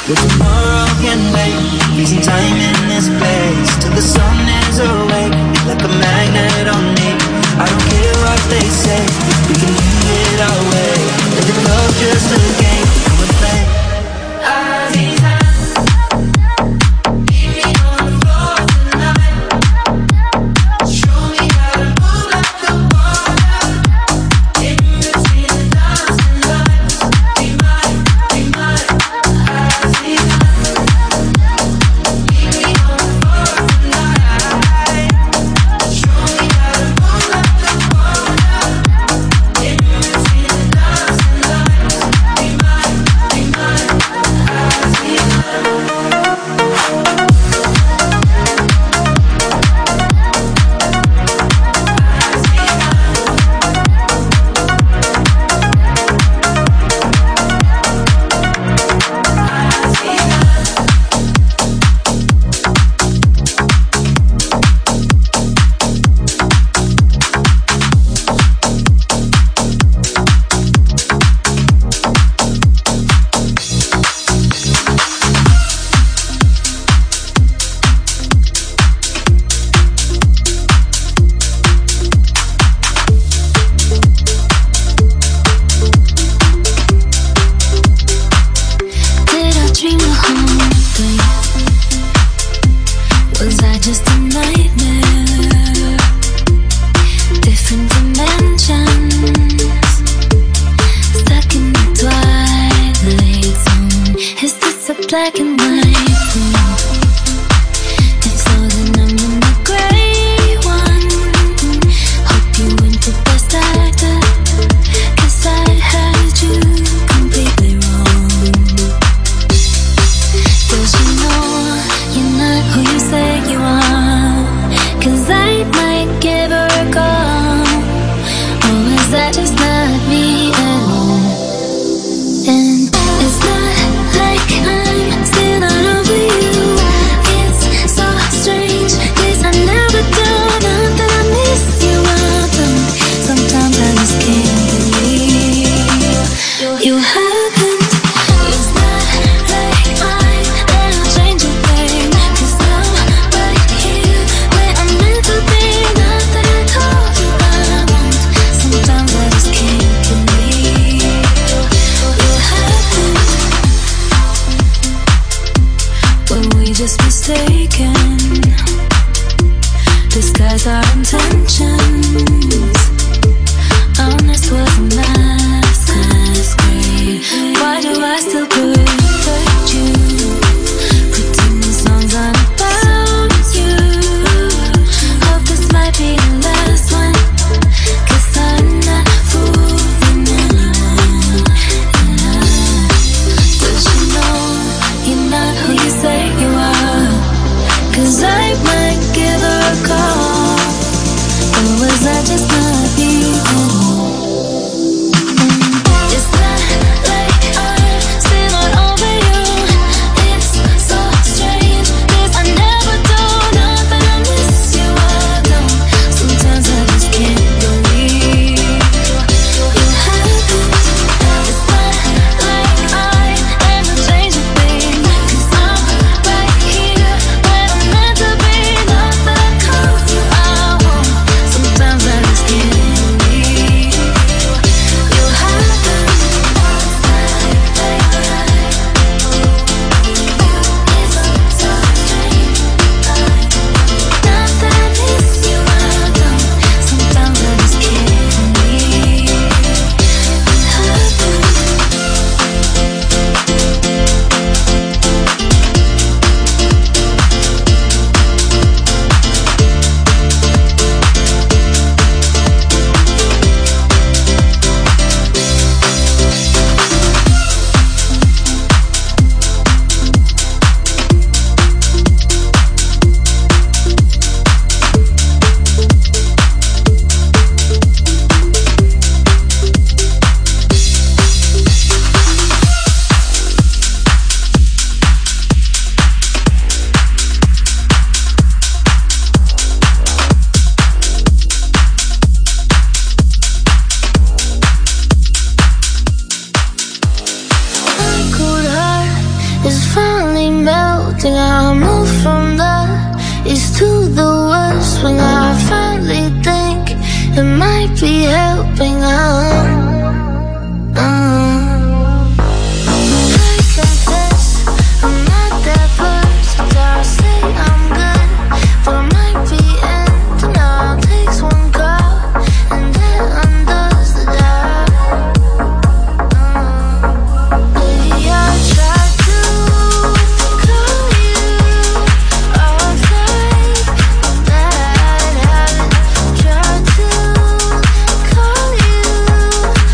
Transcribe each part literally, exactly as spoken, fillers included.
Well, tomorrow can wait, freezing time in this place till the sun is awake. You're like a magnet on me. I don't care what they say, we can leave it our way. Is it love just a game we play? Aziza, leave me on the floor tonight. Show me how to move like the water. In between the dance and lights, be mine, be mine. Aziza, leave me on the floor tonight. Show me how to move like the water. In between the dance and lights, be mine, be mine. Aziza. Did I dream the whole thing? Was I just a nightmare? Different dimensions, stuck in the twilight zone. Is this a black and white room? If so, then I'm in the gray one. Hope you went the best actor, 'cause I had you completely wrong. Does you know you're not who you say you are? 'Cause I might give her a call. Or is that just not me at all? And it's not like I'm still not over you. It's so strange, 'cause I never do. Not that I miss you, I don't. Sometimes I just can't believe you haven't. It's not like I'm gonna change a thing, 'cause I'm right here where I'm meant to be. Not that I told you I won't. Sometimes I just can't believe you haven't. Were we just mistaken? Disguise our intentions. Honest was a masquerade. Why do I still protect you? Pretending songs aren't about you. Hope this might be the last one, 'cause I'm not fooling anyone. And I, does you know you're not who you say you are? 'Cause I might give her a call. Or is finally melting. I move from the east to the west when I finally think it might be helping. Uh, uh. I confess I'm not that versatile. I say I'm good, but I might be ending up. Takes one call and then undoes the job. Uh, baby, I tried to call you off night, but bad habit. Tried to call you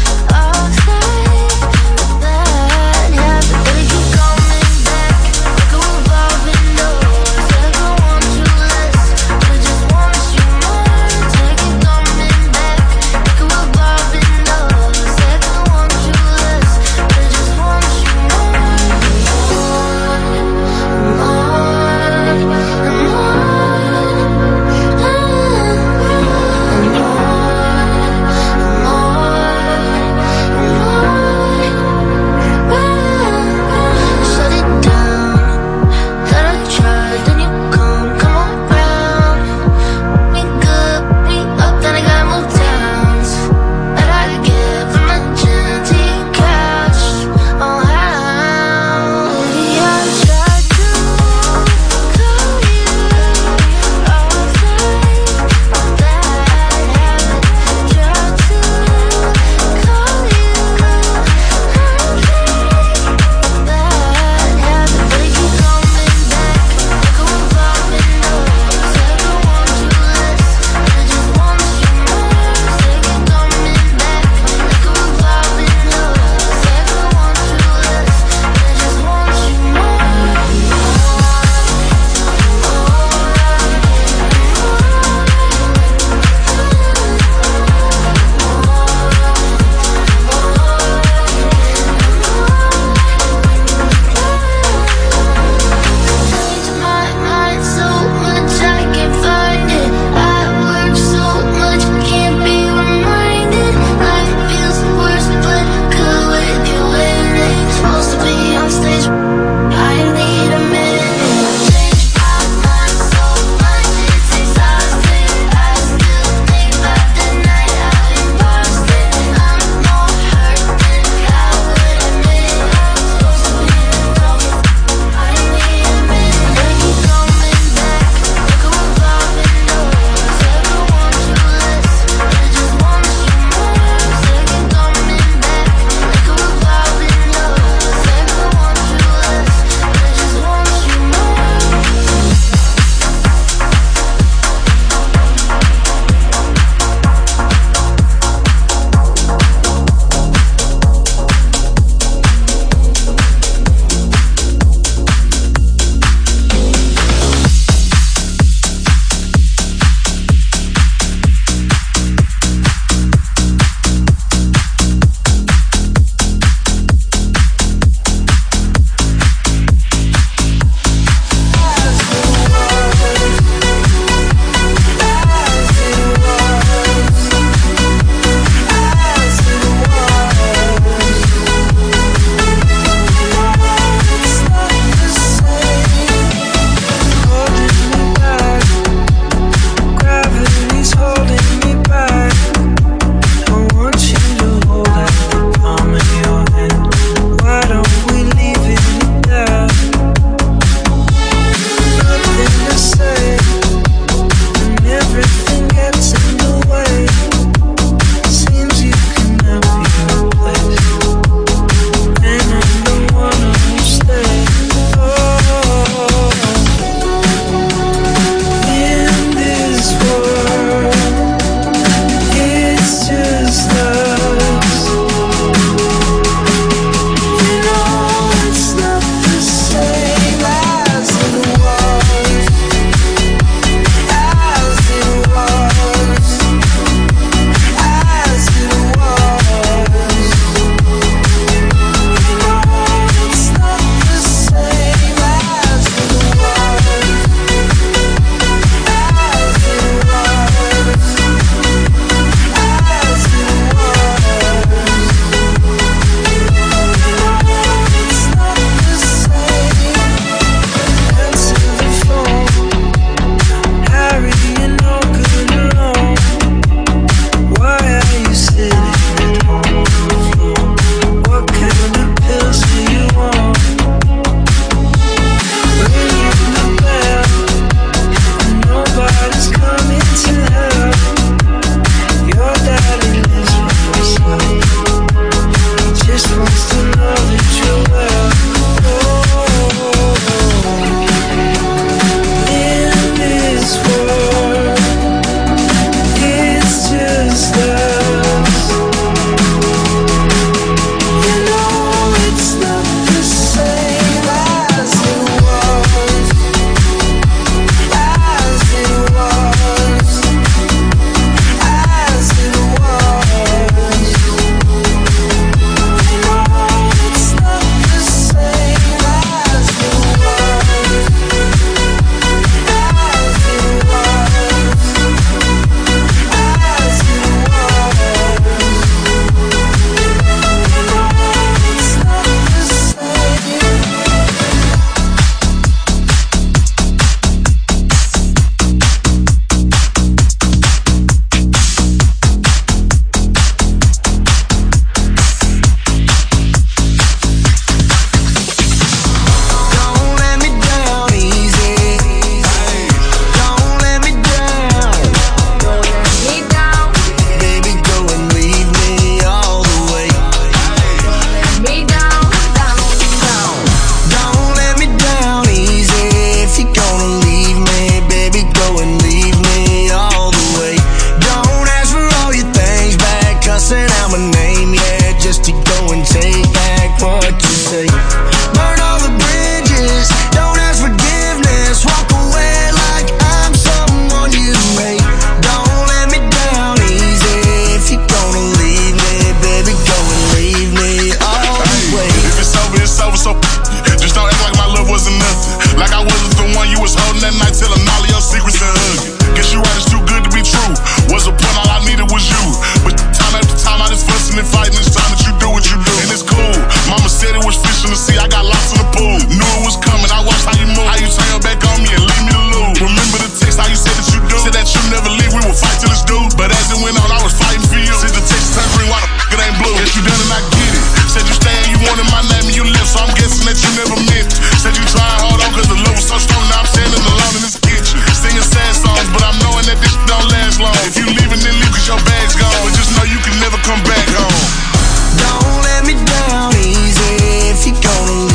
fish in the sea, I got lost in the pool. Knew it was coming, I watched how you move. How you turn your back on me and leave me to lose. Remember the text, how you said that you do. Said that you never leave, we will fight till it's due. But as it went on, I was fighting for you. Said the text turn green, why the f*** it ain't blue? Guess you done and I get it. Said you staying, you wanted my name and you left, so I'm guessing that you never meant it. Said you tried hard on cause the love was so strong, now I'm standing alone in this kitchen. Singing sad songs, but I'm knowing that this don't last long. If you leaving, then leave cause your bag's gone. But just know you can never come back home. Don't let me down easy if you're gonna leave.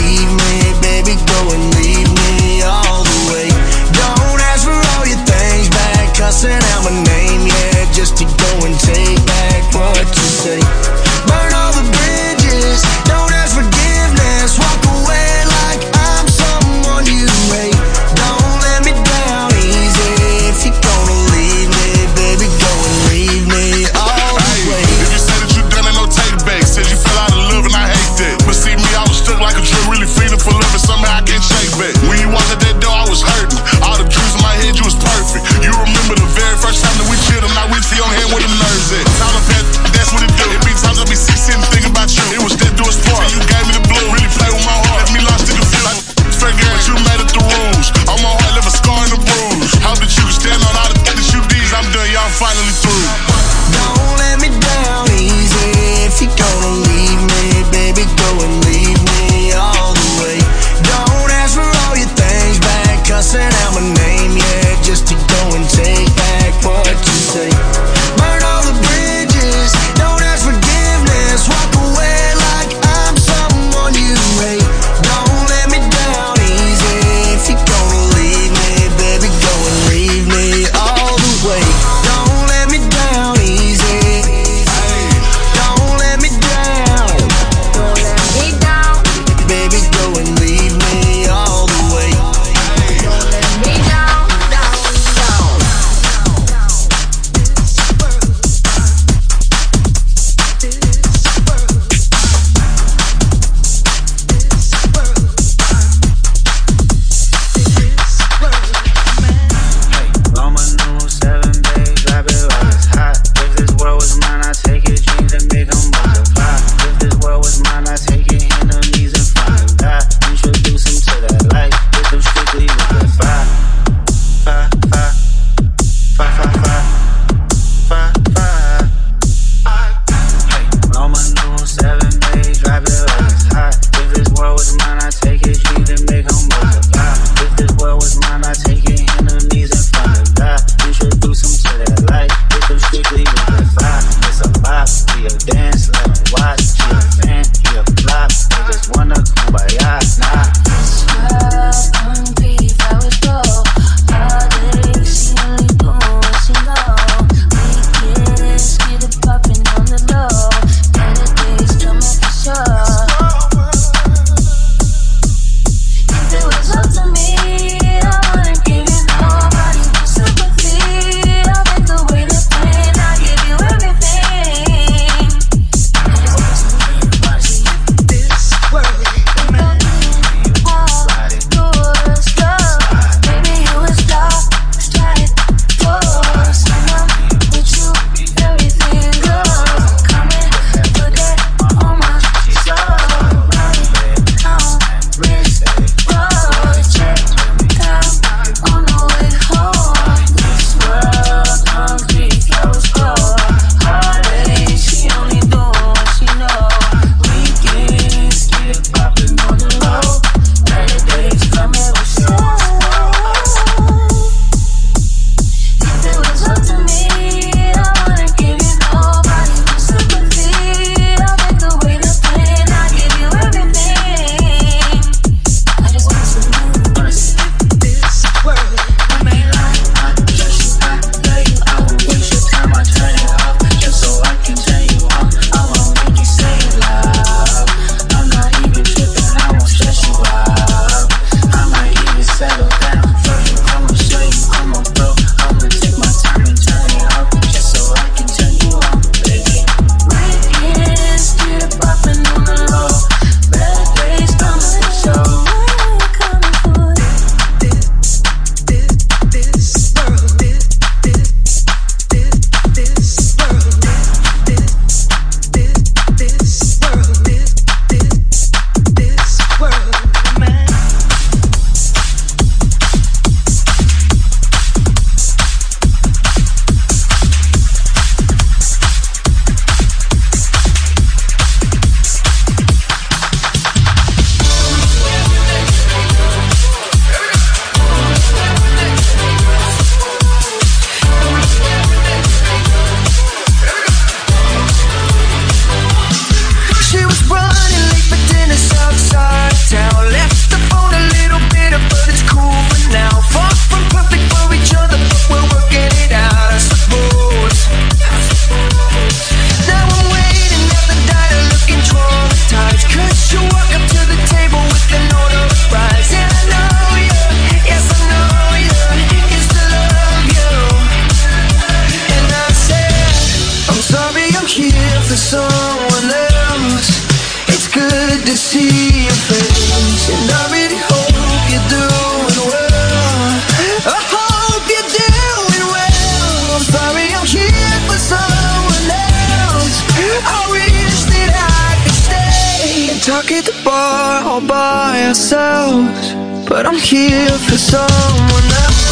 by ourselves, but I'm here for someone else.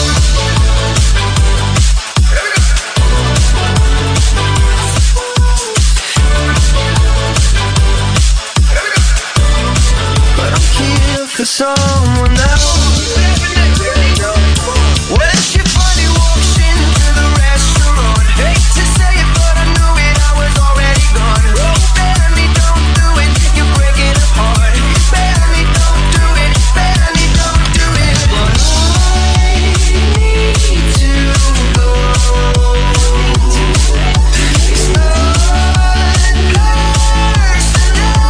But I'm here for someone else. When she finally walks into the restaurant, hate to say it, but I knew it, I was already gone. Oh, baby, don't do it, you're breaking apart. Baby, don't do it, baby, don't do it. But I need to go. It's not personal.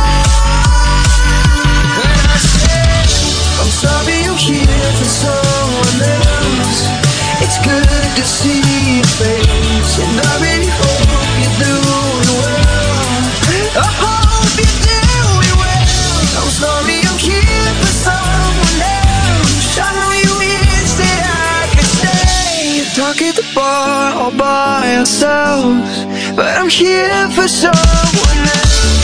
When I said I'm sorry, you're here for someone else, it's good to see your face, and I really hope you're doing well. I hope you're doing well. I'm sorry, I'm here for someone else. I know you wish that I could stay, talk at the bar all by ourselves, but I'm here for someone else.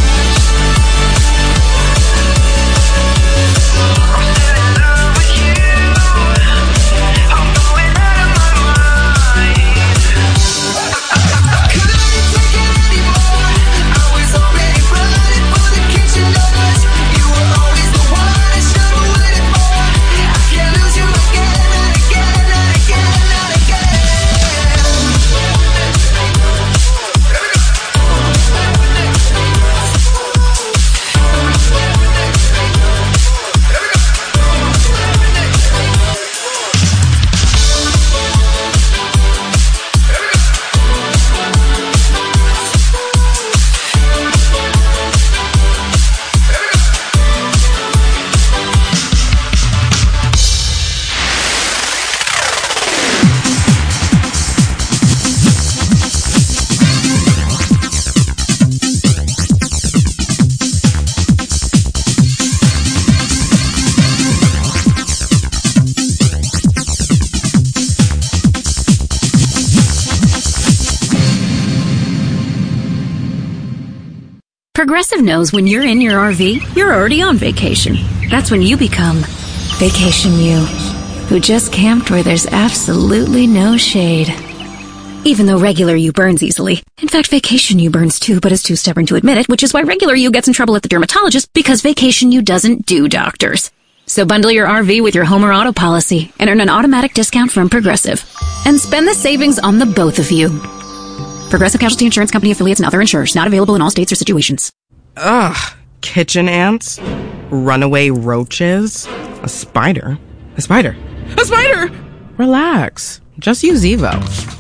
Progressive knows when you're in your R V, you're already on vacation. That's when you become Vacation You, who just camped where there's absolutely no shade. Even though regular you burns easily. In fact, Vacation You burns too, but is too stubborn to admit it, which is why regular you gets in trouble at the dermatologist, because Vacation You doesn't do doctors. So bundle your R V with your home or auto policy and earn an automatic discount from Progressive. And spend the savings on the both of you. Progressive Casualty Insurance Company affiliates and other insurers. Not available in all states or situations. Ugh. Kitchen ants? Runaway roaches? A spider? A spider? A spider! Relax. Just use Zevo.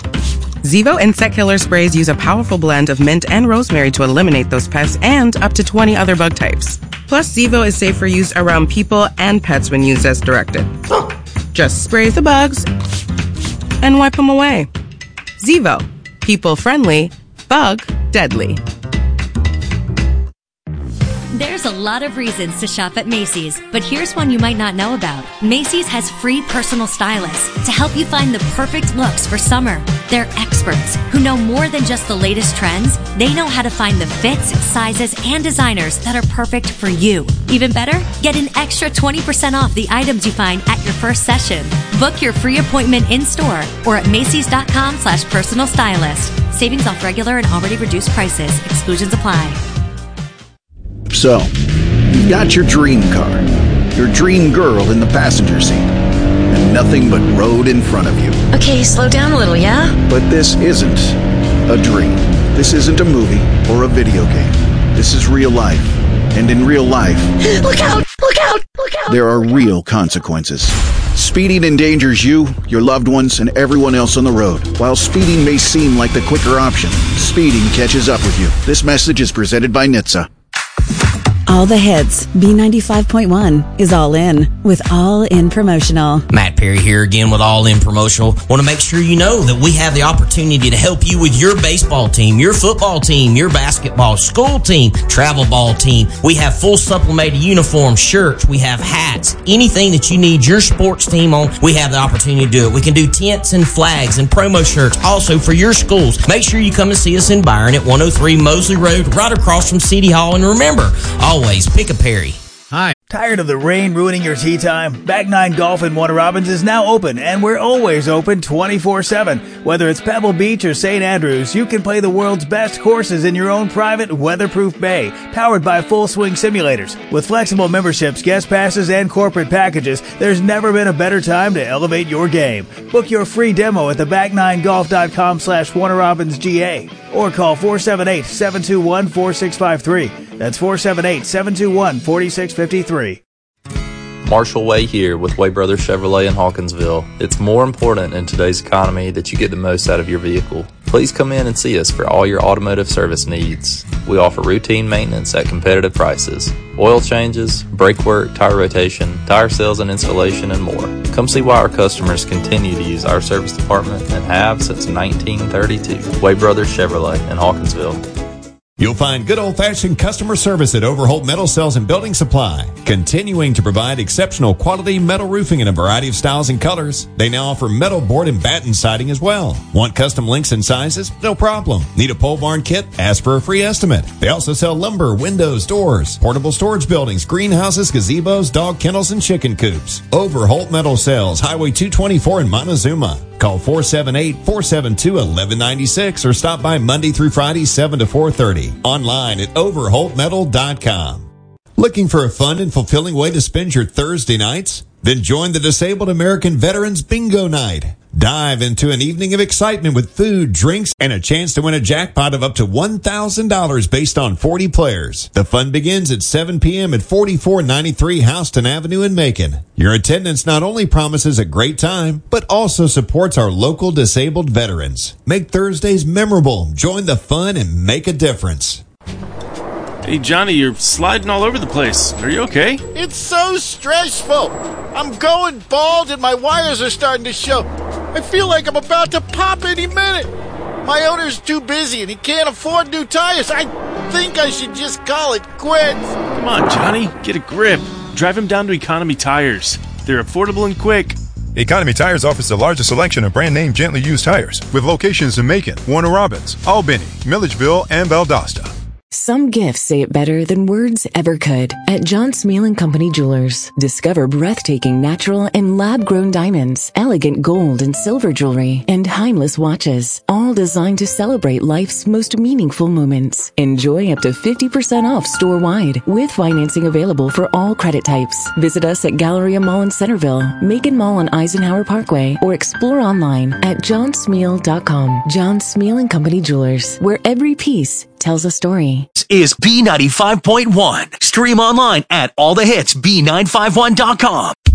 Zevo insect killer sprays use a powerful blend of mint and rosemary to eliminate those pests and up to twenty other bug types. Plus, Zevo is safe for use around people and pets when used as directed. Just spray the bugs and wipe them away. Zevo. People friendly, bug deadly. There's a lot of reasons to shop at Macy's, but here's one you might not know about. Macy's has free personal stylists to help you find the perfect looks for summer. They're experts who know more than just the latest trends. They know how to find the fits, sizes, and designers that are perfect for you. Even better, get an extra twenty percent off the items you find at your first session. Book your free appointment in-store or at Macys.com slash personal stylist. Savings off regular and already reduced prices. Exclusions apply. So, you've got your dream car, your dream girl in the passenger seat, and nothing but road in front of you. Okay, slow down a little, yeah? But this isn't a dream. This isn't a movie or a video game. This is real life. And in real life, look out! Look out! Look out! There are real consequences. Speeding endangers you, your loved ones, and everyone else on the road. While speeding may seem like the quicker option, speeding catches up with you. This message is presented by N H T S A. All the hits. B ninety-five point one is All In with All In Promotional. Matt Perry here again with All In Promotional. Want to make sure you know that we have the opportunity to help you with your baseball team, your football team, your basketball, school team, travel ball team. We have full supplemented uniforms, shirts, we have hats, anything that you need your sports team on, we have the opportunity to do it. We can do tents and flags and promo shirts also for your schools. Make sure you come and see us in Byron at one oh three Mosley Road, right across from City Hall. And remember, all Always pick a Perry. Hi, Tired of the rain ruining your tee time? Back nine Golf in Warner Robins is now open, and we're always open twenty-four seven. Whether it's Pebble Beach or Saint Andrews, you can play the world's best courses in your own private, weatherproof bay, powered by Full Swing Simulators. With flexible memberships, guest passes, and corporate packages, there's never been a better time to elevate your game. Book your free demo at the back nine golf dot com slash Warner Robins G A or call four seven eight, seven two one, four six five three. That's four seven eight, seven two one, four six five three. Marshall Way here with Way Brothers Chevrolet in Hawkinsville. It's more important in today's economy that you get the most out of your vehicle. Please come in and see us for all your automotive service needs. We offer routine maintenance at competitive prices, oil changes, brake work, tire rotation, tire sales and installation, and more. Come see why our customers continue to use our service department and have since nineteen thirty-two. Way Brothers Chevrolet in Hawkinsville. You'll find good old-fashioned customer service at Overholt Metal Sales and Building Supply, continuing to provide exceptional quality metal roofing in a variety of styles and colors. They now offer metal board and batten siding as well. Want custom links and sizes? No problem. Need a pole barn kit? Ask for a free estimate. They also sell lumber, windows, doors, portable storage buildings, greenhouses, gazebos, dog kennels, and chicken coops. Overholt Metal Sales, Highway two twenty-four in Montezuma. Call four seven eight, four seven two, one one nine six or stop by Monday through Friday, seven to four thirty. Online at overholt metal dot com. Looking for a fun and fulfilling way to spend your Thursday nights? Then join the Disabled American Veterans Bingo Night. Dive into an evening of excitement with food, drinks, and a chance to win a jackpot of up to one thousand dollars based on forty players. The fun begins at seven p.m. at forty-four ninety-three Houston Avenue in Macon. Your attendance not only promises a great time, but also supports our local disabled veterans. Make Thursdays memorable, join the fun, and make a difference. Hey, Johnny, you're sliding all over the place. Are you okay? It's so stressful. I'm going bald and my wires are starting to show. I feel like I'm about to pop any minute. My owner's too busy and he can't afford new tires. I think I should just call it quits. Come on, Johnny, get a grip. Drive him down to Economy Tires. They're affordable and quick. Economy Tires offers the largest selection of brand-name gently used tires with locations in Macon, Warner Robins, Albany, Milledgeville, and Valdosta. Some gifts say it better than words ever could. At John Smeal and Company Jewelers, discover breathtaking natural and lab-grown diamonds, elegant gold and silver jewelry, and timeless watches, all designed to celebrate life's most meaningful moments. Enjoy up to fifty percent off store-wide, with financing available for all credit types. Visit us at Galleria Mall in Centerville, Macon Mall on Eisenhower Parkway, or explore online at john smeal dot com. John Smeal and Company Jewelers, where every piece tells a story. This is B ninety-five point one. Stream online at all the hits B nine five one dot com.